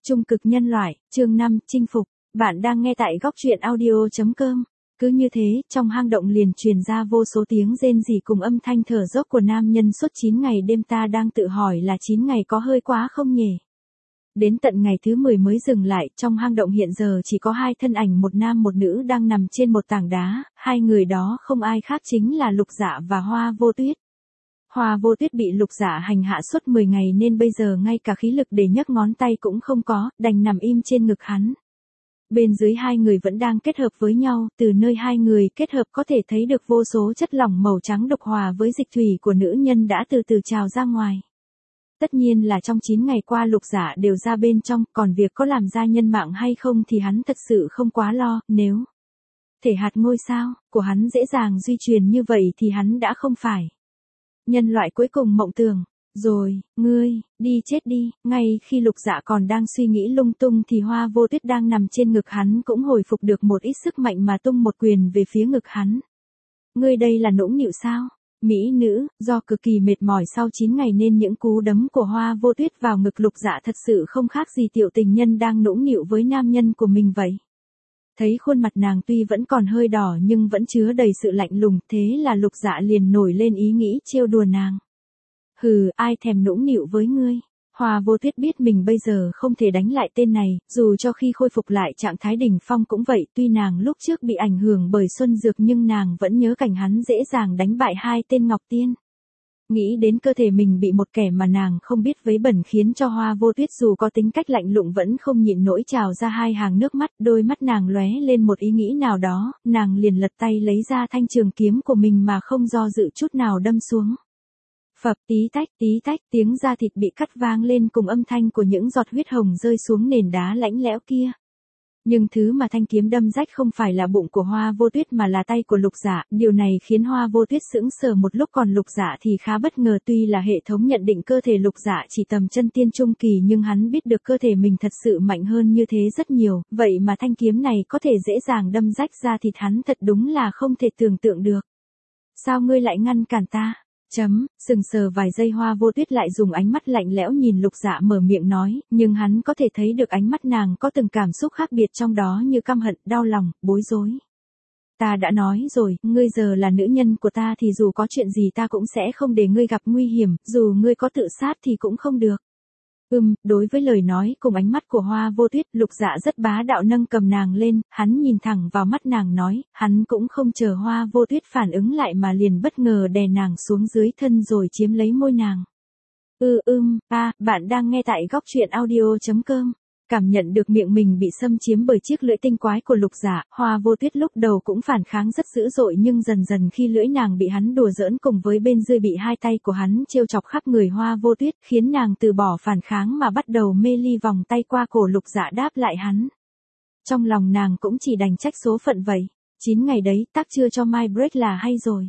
Trung cực nhân loại, chương 5, chinh phục. Bạn đang nghe tại góc truyện audio.com. Cứ như thế, trong hang động liền truyền ra vô số tiếng rên rỉ cùng âm thanh thở dốc của nam nhân suốt 9 ngày đêm. Ta đang tự hỏi là 9 ngày có hơi quá không nhỉ? Đến tận ngày thứ 10 mới dừng lại, trong hang động hiện giờ chỉ có hai thân ảnh, một nam một nữ đang nằm trên một tảng đá, hai người đó không ai khác chính là Lục Dạ và Hoa Vô Tuyết. Hoa Vô Tuyết bị Lục Dạ hành hạ suốt 10 ngày nên bây giờ ngay cả khí lực để nhấc ngón tay cũng không có, đành nằm im trên ngực hắn. Bên dưới hai người vẫn đang kết hợp với nhau, từ nơi hai người kết hợp có thể thấy được vô số chất lỏng màu trắng độc hòa với dịch thủy của nữ nhân đã từ từ trào ra ngoài. Tất nhiên là trong 9 ngày qua Lục Dạ đều ra bên trong, còn việc có làm ra nhân mạng hay không thì hắn thật sự không quá lo, nếu thể hạt ngôi sao của hắn dễ dàng di truyền như vậy thì hắn đã không phải nhân loại cuối cùng mộng tưởng. Rồi, ngươi, đi chết đi. Ngay khi Lục Dạ còn đang suy nghĩ lung tung thì Hoa Vô Tuyết đang nằm trên ngực hắn cũng hồi phục được một ít sức mạnh mà tung một quyền về phía ngực hắn. Ngươi đây là nũng nịu sao? Mỹ nữ, do cực kỳ mệt mỏi sau 9 ngày nên những cú đấm của Hoa Vô Tuyết vào ngực Lục Dạ thật sự không khác gì tiểu tình nhân đang nũng nịu với nam nhân của mình vậy. Thấy khuôn mặt nàng tuy vẫn còn hơi đỏ nhưng vẫn chứa đầy sự lạnh lùng, thế là Lục Dạ liền nổi lên ý nghĩ trêu đùa nàng. Hừ, ai thèm nũng nịu với ngươi. Hoa Vô Tuyết biết mình bây giờ không thể đánh lại tên này, dù cho khi khôi phục lại trạng thái đỉnh phong cũng vậy, tuy nàng lúc trước bị ảnh hưởng bởi Xuân Dược nhưng nàng vẫn nhớ cảnh hắn dễ dàng đánh bại hai tên Ngọc Tiên. Nghĩ đến cơ thể mình bị một kẻ mà nàng không biết vấy bẩn khiến cho Hoa Vô Tuyết dù có tính cách lạnh lùng vẫn không nhịn nổi trào ra hai hàng nước mắt, đôi mắt nàng lóe lên một ý nghĩ nào đó, nàng liền lật tay lấy ra thanh trường kiếm của mình mà không do dự chút nào đâm xuống. Phập, tí tách, tiếng da thịt bị cắt vang lên cùng âm thanh của những giọt huyết hồng rơi xuống nền đá lạnh lẽo kia. Nhưng thứ mà thanh kiếm đâm rách không phải là bụng của Hoa Vô Tuyết mà là tay của Lục Dạ, điều này khiến Hoa Vô Tuyết sững sờ một lúc, còn Lục Dạ thì khá bất ngờ. Tuy là hệ thống nhận định cơ thể Lục Dạ chỉ tầm chân tiên trung kỳ nhưng hắn biết được cơ thể mình thật sự mạnh hơn như thế rất nhiều, vậy mà thanh kiếm này có thể dễ dàng đâm rách da thịt hắn thật đúng là không thể tưởng tượng được. Sao ngươi lại ngăn cản ta? Sừng sờ vài giây Hoa Vô Tuyết lại dùng ánh mắt lạnh lẽo nhìn Lục Dạ mở miệng nói, nhưng hắn có thể thấy được ánh mắt nàng có từng cảm xúc khác biệt trong đó như căm hận, đau lòng, bối rối. Ta đã nói rồi, ngươi giờ là nữ nhân của ta thì dù có chuyện gì ta cũng sẽ không để ngươi gặp nguy hiểm, dù ngươi có tự sát thì cũng không được. Đối với lời nói cùng ánh mắt của Hoa Vô Tuyết, Lục Dạ rất bá đạo nâng cầm nàng lên, hắn nhìn thẳng vào mắt nàng nói, hắn cũng không chờ Hoa Vô Tuyết phản ứng lại mà liền bất ngờ đè nàng xuống dưới thân rồi chiếm lấy môi nàng. Bạn đang nghe tại góc truyện audio.com. Cảm nhận được miệng mình bị xâm chiếm bởi chiếc lưỡi tinh quái của Lục Dạ, Hoa Vô Tuyết lúc đầu cũng phản kháng rất dữ dội nhưng dần dần khi lưỡi nàng bị hắn đùa giỡn cùng với bên dưới bị hai tay của hắn trêu chọc khắp người Hoa Vô Tuyết khiến nàng từ bỏ phản kháng mà bắt đầu mê ly vòng tay qua cổ Lục Dạ đáp lại hắn. Trong lòng nàng cũng chỉ đành trách số phận vậy. 9 ngày đấy tác chưa cho my break là hay rồi.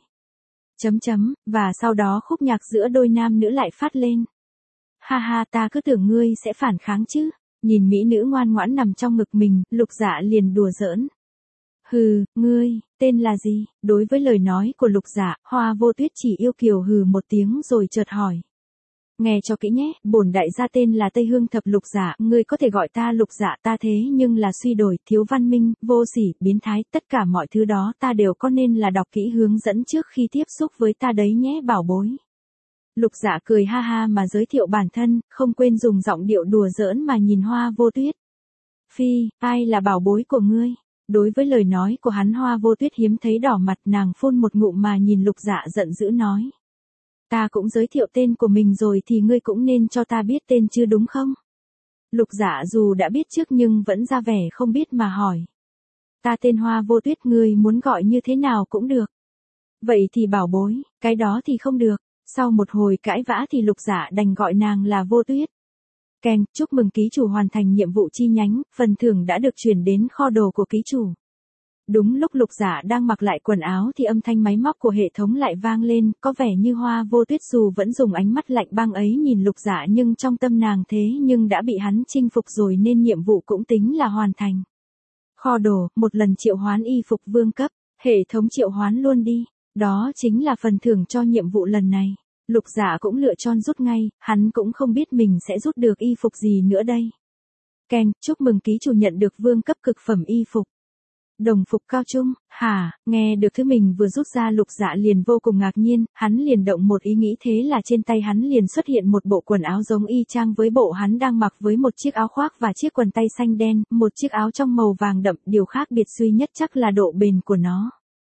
Và sau đó khúc nhạc giữa đôi nam nữ lại phát lên. Ha ha, ta cứ tưởng ngươi sẽ phản kháng chứ. Nhìn mỹ nữ ngoan ngoãn nằm trong ngực mình, Lục Dạ liền đùa giỡn. Hừ, ngươi, tên là gì? Đối với lời nói của Lục Dạ, Hoa Vô Tuyết chỉ yêu kiều hừ một tiếng rồi chợt hỏi. Nghe cho kỹ nhé, bổn đại gia tên là Tây Hương Thập Lục Dạ, ngươi có thể gọi ta Lục Dạ, ta thế nhưng là suy đổi, thiếu văn minh, vô sỉ, biến thái, tất cả mọi thứ đó ta đều có nên là đọc kỹ hướng dẫn trước khi tiếp xúc với ta đấy nhé bảo bối. Lục Dạ cười ha ha mà giới thiệu bản thân, không quên dùng giọng điệu đùa giỡn mà nhìn Hoa Vô Tuyết. Phi, ai là bảo bối của ngươi? Đối với lời nói của hắn Hoa Vô Tuyết hiếm thấy đỏ mặt, nàng phun một ngụm mà nhìn Lục Dạ giận dữ nói. Ta cũng giới thiệu tên của mình rồi thì ngươi cũng nên cho ta biết tên chứ đúng không? Lục Dạ dù đã biết trước nhưng vẫn ra vẻ không biết mà hỏi. Ta tên Hoa Vô Tuyết, ngươi muốn gọi như thế nào cũng được. Vậy thì bảo bối, cái đó thì không được. Sau một hồi cãi vã thì Lục Dạ đành gọi nàng là Vô Tuyết. Keng, chúc mừng ký chủ hoàn thành nhiệm vụ chi nhánh, phần thưởng đã được chuyển đến kho đồ của ký chủ. Đúng lúc Lục Dạ đang mặc lại quần áo thì âm thanh máy móc của hệ thống lại vang lên, có vẻ như Hoa Vô Tuyết dù vẫn dùng ánh mắt lạnh băng ấy nhìn Lục Dạ nhưng trong tâm nàng thế nhưng đã bị hắn chinh phục rồi nên nhiệm vụ cũng tính là hoàn thành. Kho đồ, một lần triệu hoán y phục vương cấp, hệ thống triệu hoán luôn đi. Đó chính là phần thưởng cho nhiệm vụ lần này. Lục Dạ cũng lựa chọn rút ngay, hắn cũng không biết mình sẽ rút được y phục gì nữa đây. Keng, chúc mừng ký chủ nhận được vương cấp cực phẩm y phục. Đồng phục cao trung, hả, nghe được thứ mình vừa rút ra Lục Dạ liền vô cùng ngạc nhiên, hắn liền động một ý nghĩ thế là trên tay hắn liền xuất hiện một bộ quần áo giống y chang với bộ hắn đang mặc với một chiếc áo khoác và chiếc quần tay xanh đen, một chiếc áo trong màu vàng đậm, điều khác biệt duy nhất chắc là độ bền của nó.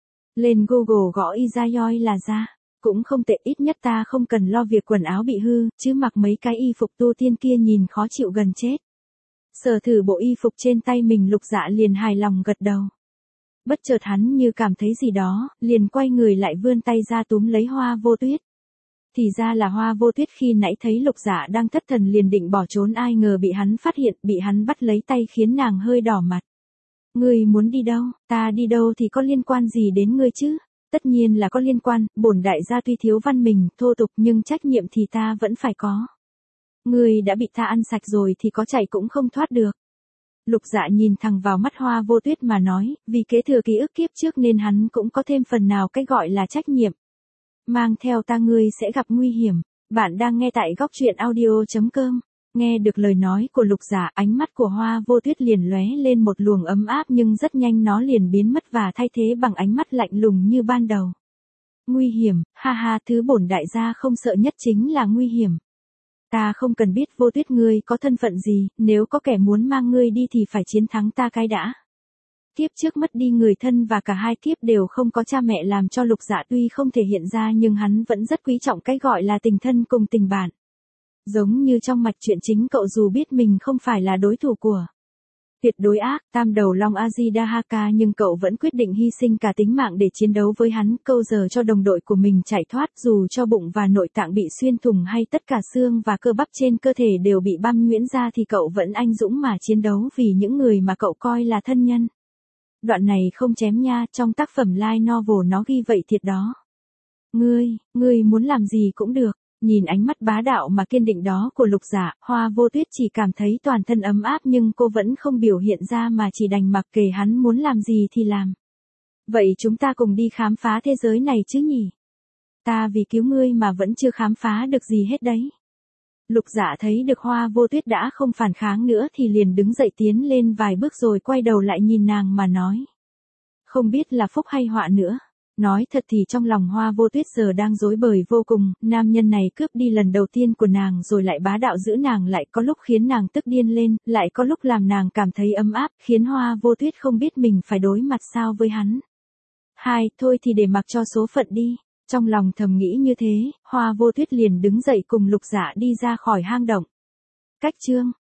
Lên Google gõ Izayoi là ra, cũng không tệ, ít nhất ta không cần lo việc quần áo bị hư, chứ mặc mấy cái y phục tu tiên kia nhìn khó chịu gần chết. Sờ thử bộ y phục trên tay mình Lục Dạ liền hài lòng gật đầu. Bất chợt hắn như cảm thấy gì đó, liền quay người lại vươn tay ra túm lấy Hoa Vô Tuyết. Thì ra là Hoa Vô Tuyết khi nãy thấy Lục Dạ đang thất thần liền định bỏ trốn, ai ngờ bị hắn phát hiện, bị hắn bắt lấy tay khiến nàng hơi đỏ mặt. Ngươi muốn đi đâu, ta đi đâu thì có liên quan gì đến ngươi chứ? Tất nhiên là có liên quan, bổn đại gia tuy thiếu văn mình, thô tục nhưng trách nhiệm thì ta vẫn phải có. Ngươi đã bị ta ăn sạch rồi thì có chạy cũng không thoát được. Lục Dạ nhìn thẳng vào mắt Hoa Vô Tuyết mà nói, vì kế thừa ký ức kiếp trước nên hắn cũng có thêm phần nào cái gọi là trách nhiệm. Mang theo ta ngươi sẽ gặp nguy hiểm. Bạn đang nghe tại góc truyện audio.com. Nghe được lời nói của Lục Dạ, ánh mắt của Hoa Vô Tuyết liền lóe lên một luồng ấm áp nhưng rất nhanh nó liền biến mất và thay thế bằng ánh mắt lạnh lùng như ban đầu. Nguy hiểm, ha ha, thứ bổn đại gia không sợ nhất chính là nguy hiểm. Ta không cần biết Vô Tuyết ngươi có thân phận gì, nếu có kẻ muốn mang ngươi đi thì phải chiến thắng ta cái đã. Kiếp trước mất đi người thân và cả hai kiếp đều không có cha mẹ làm cho Lục Dạ tuy không thể hiện ra nhưng hắn vẫn rất quý trọng cái gọi là tình thân cùng tình bạn. Giống như trong mạch truyện chính cậu dù biết mình không phải là đối thủ của tuyệt đối ác, tam đầu long Azidahaka nhưng cậu vẫn quyết định hy sinh cả tính mạng để chiến đấu với hắn, câu giờ cho đồng đội của mình chạy thoát, dù cho bụng và nội tạng bị xuyên thủng hay tất cả xương và cơ bắp trên cơ thể đều bị băm nhuyễn ra thì cậu vẫn anh dũng mà chiến đấu vì những người mà cậu coi là thân nhân. Đoạn này không chém nha, trong tác phẩm light novel nó ghi vậy thiệt đó. Ngươi muốn làm gì cũng được. Nhìn ánh mắt bá đạo mà kiên định đó của Lục Dạ, Hoa Vô Tuyết chỉ cảm thấy toàn thân ấm áp nhưng cô vẫn không biểu hiện ra mà chỉ đành mặc kệ hắn muốn làm gì thì làm. Vậy chúng ta cùng đi khám phá thế giới này chứ nhỉ? Ta vì cứu ngươi mà vẫn chưa khám phá được gì hết đấy. Lục Dạ thấy được Hoa Vô Tuyết đã không phản kháng nữa thì liền đứng dậy tiến lên vài bước rồi quay đầu lại nhìn nàng mà nói. Không biết là phúc hay họa nữa. Nói thật thì trong lòng Hoa Vô Tuyết giờ đang rối bời vô cùng, nam nhân này cướp đi lần đầu tiên của nàng rồi lại bá đạo giữ nàng, lại có lúc khiến nàng tức điên lên, lại có lúc làm nàng cảm thấy ấm áp, khiến Hoa Vô Tuyết không biết mình phải đối mặt sao với hắn. Thôi thì để mặc cho số phận đi. Trong lòng thầm nghĩ như thế, Hoa Vô Tuyết liền đứng dậy cùng Lục Dạ đi ra khỏi hang động. Cách chương